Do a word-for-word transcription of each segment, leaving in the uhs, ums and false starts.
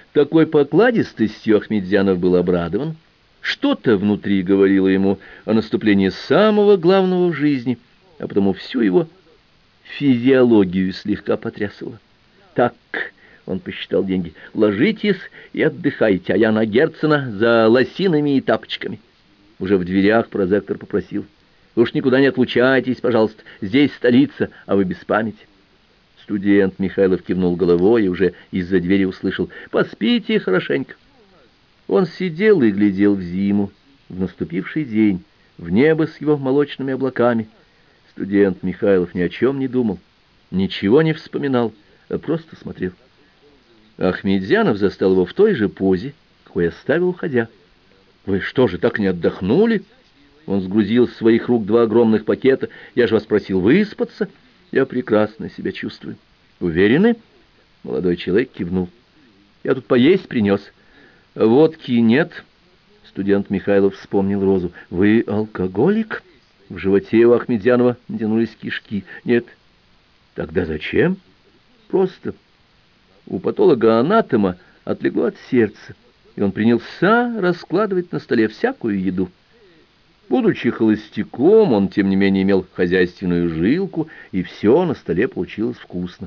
Такой покладистостью Ахмедзянов был обрадован. Что-то внутри говорило ему о наступлении самого главного в жизни, а потому всю его физиологию слегка потрясывало. «Так», — он посчитал деньги, — «ложитесь и отдыхайте, а я на Герцена за лосинами и тапочками». Уже в дверях прозектор попросил: «Вы уж никуда не отлучайтесь, пожалуйста, здесь столица, а вы без памяти». Студент Михайлов кивнул головой и уже из-за двери услышал: «Поспите хорошенько». Он сидел и глядел в зиму, в наступивший день, в небо с его молочными облаками. Студент Михайлов ни о чем не думал, ничего не вспоминал, а просто смотрел. Ахмедзянов застал его в той же позе, какой оставил, уходя. «Вы что же, так не отдохнули?» Он сгрузил с своих рук два огромных пакета. «Я же вас просил выспаться». «Я прекрасно себя чувствую». «Уверены?» Молодой человек кивнул. «Я тут поесть принес». «Водки нет?» Студент Михайлов вспомнил Розу. «Вы алкоголик?» В животе у Ахмедзянова натянулись кишки. «Нет». «Тогда зачем?» «Просто». У патолога-анатома отлегло от сердца, и он принялся раскладывать на столе всякую еду. Будучи холостяком, он, тем не менее, имел хозяйственную жилку, и все на столе получилось вкусно.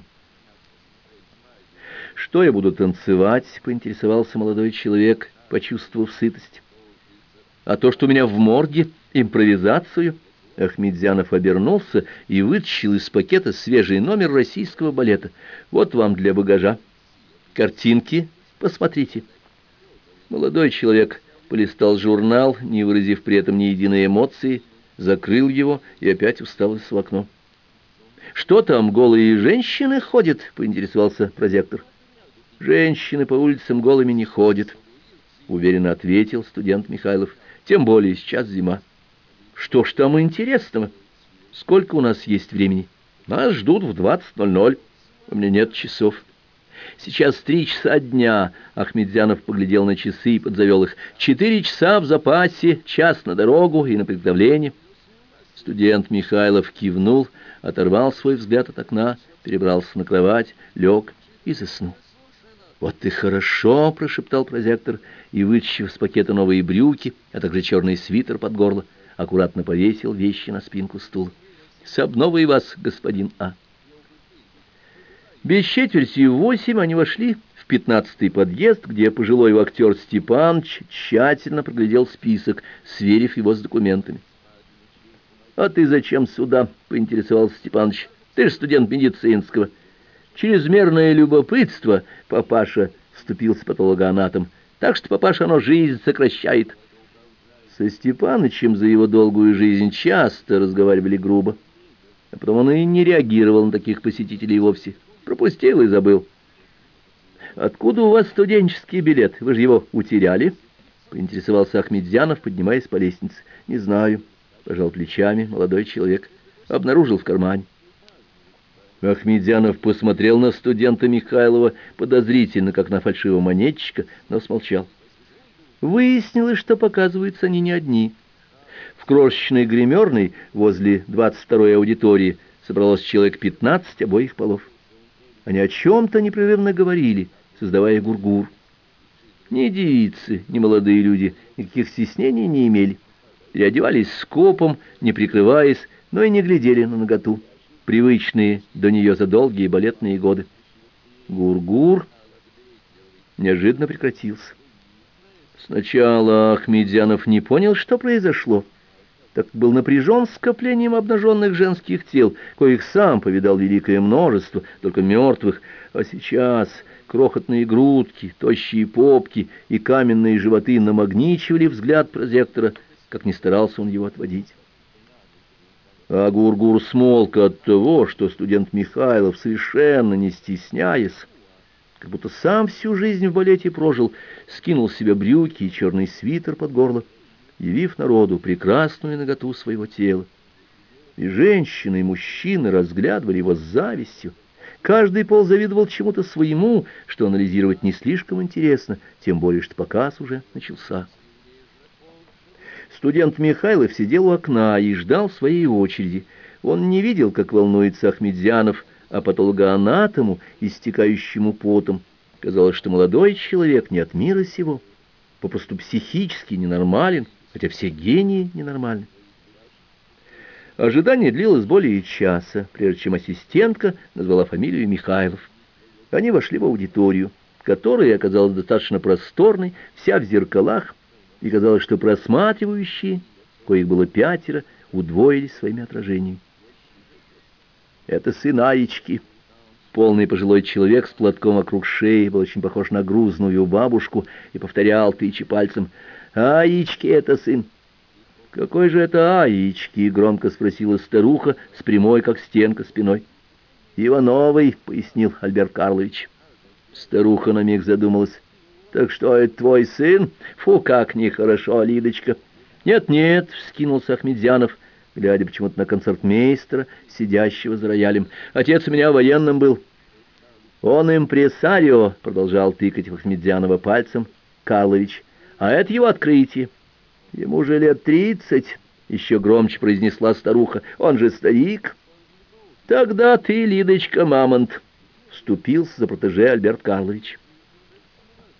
«Что я буду танцевать?» — поинтересовался молодой человек, почувствовав сытость. «А то, что у меня в морге, импровизацию». Ахмедзянов обернулся и вытащил из пакета свежий номер российского балета. «Вот вам для багажа. Картинки посмотрите». Молодой человек полистал журнал, не выразив при этом ни единой эмоции, закрыл его и опять уставился в окно. «Что там, голые женщины ходят?» — поинтересовался прозектор. «Женщины по улицам голыми не ходят», — уверенно ответил студент Михайлов. «Тем более сейчас зима». «Что ж там интересного? Сколько у нас есть времени?» «Нас ждут в двадцать ноль ноль. У меня нет часов». «Сейчас три часа дня», — Ахмедзянов поглядел на часы и подзавел их. «Четыре часа в запасе, час на дорогу и на приготовление». Студент Михайлов кивнул, оторвал свой взгляд от окна, перебрался на кровать, лег и заснул. «Вот и хорошо», — прошептал прозектор, и, вытащив с пакета новые брюки, а также черный свитер под горло, аккуратно повесил вещи на спинку стула. «С обновой вас, господин А». Без четверти восемь они вошли в пятнадцатый подъезд, где пожилой актер Степаныч тщательно проглядел список, сверив его с документами. «А ты зачем сюда?» — поинтересовался Степаныч. «Ты же студент медицинского». «Чрезмерное любопытство, папаша», — вступился патологоанатом. «Так что, папаша, оно жизнь сокращает». Со Степанычем за его долгую жизнь часто разговаривали грубо, а потом он и не реагировал на таких посетителей вовсе. Пропустил и забыл. «Откуда у вас студенческий билет? Вы же его утеряли?» — поинтересовался Ахмедзянов, поднимаясь по лестнице. «Не знаю», — пожал плечами молодой человек. «Обнаружил в кармане». Ахмедзянов посмотрел на студента Михайлова подозрительно, как на фальшивомонетчика, но смолчал. Выяснилось, что показываются они не одни. В крошечной гримерной возле двадцать второй аудитории собралось человек пятнадцать обоих полов. Они о чем-то непрерывно говорили, создавая гургур. Ни девицы, ни молодые люди никаких стеснений не имели. Переодевались скопом, не прикрываясь, но и не глядели на наготу, привычные до нее за долгие балетные годы. Гургур неожиданно прекратился. Сначала Ахмедзянов не понял, что произошло. Так был напряжен скоплением обнаженных женских тел, коих сам повидал великое множество, только мертвых, а сейчас крохотные грудки, тощие попки и каменные животы намагничивали взгляд прозектора, как ни старался он его отводить. А Гургур смолк от того, что студент Михайлов, совершенно не стесняясь, как будто сам всю жизнь в балете прожил, скинул с себя брюки и черный свитер под горло, явив народу прекрасную наготу своего тела. И женщины, и мужчины разглядывали его с завистью. Каждый пол завидовал чему-то своему, что анализировать не слишком интересно, тем более, что показ уже начался. Студент Михайлов сидел у окна и ждал своей очереди. Он не видел, как волнуется Ахмедзянов, а патологоанатому, истекающему потом, Казалось, что молодой человек не от мира сего, попросту психически ненормален, хотя все гении ненормальны. Ожидание длилось более часа, прежде чем ассистентка назвала фамилию Михайлов. Они вошли в аудиторию, которая оказалась достаточно просторной, вся в зеркалах, и казалось, что просматривающие, коих было пятеро, удвоились своими отражениями. «Это сын Аечки». Полный пожилой человек с платком вокруг шеи был очень похож на грузную бабушку и повторял, тыча пальцем: «Аечки, это сын». «Какой же это Аечки?» — громко спросила старуха с прямой, как стенка, спиной. «Ивановый», — пояснил Альберт Карлович. Старуха на миг задумалась. «Так что, это твой сын? Фу, как нехорошо, Лидочка!» «Нет-нет», — вскинулся Ахмедзянов, глядя почему-то на концертмейстера, сидящего за роялем. «Отец у меня военным был». «Он импресарио», — продолжал тыкать в Ахмедзянова пальцем Карлович. «А это его открытие». «Ему же лет тридцать», — еще громче произнесла старуха. «Он же старик». «Тогда ты, Лидочка, мамонт», — вступился за протеже Альберт Карлович.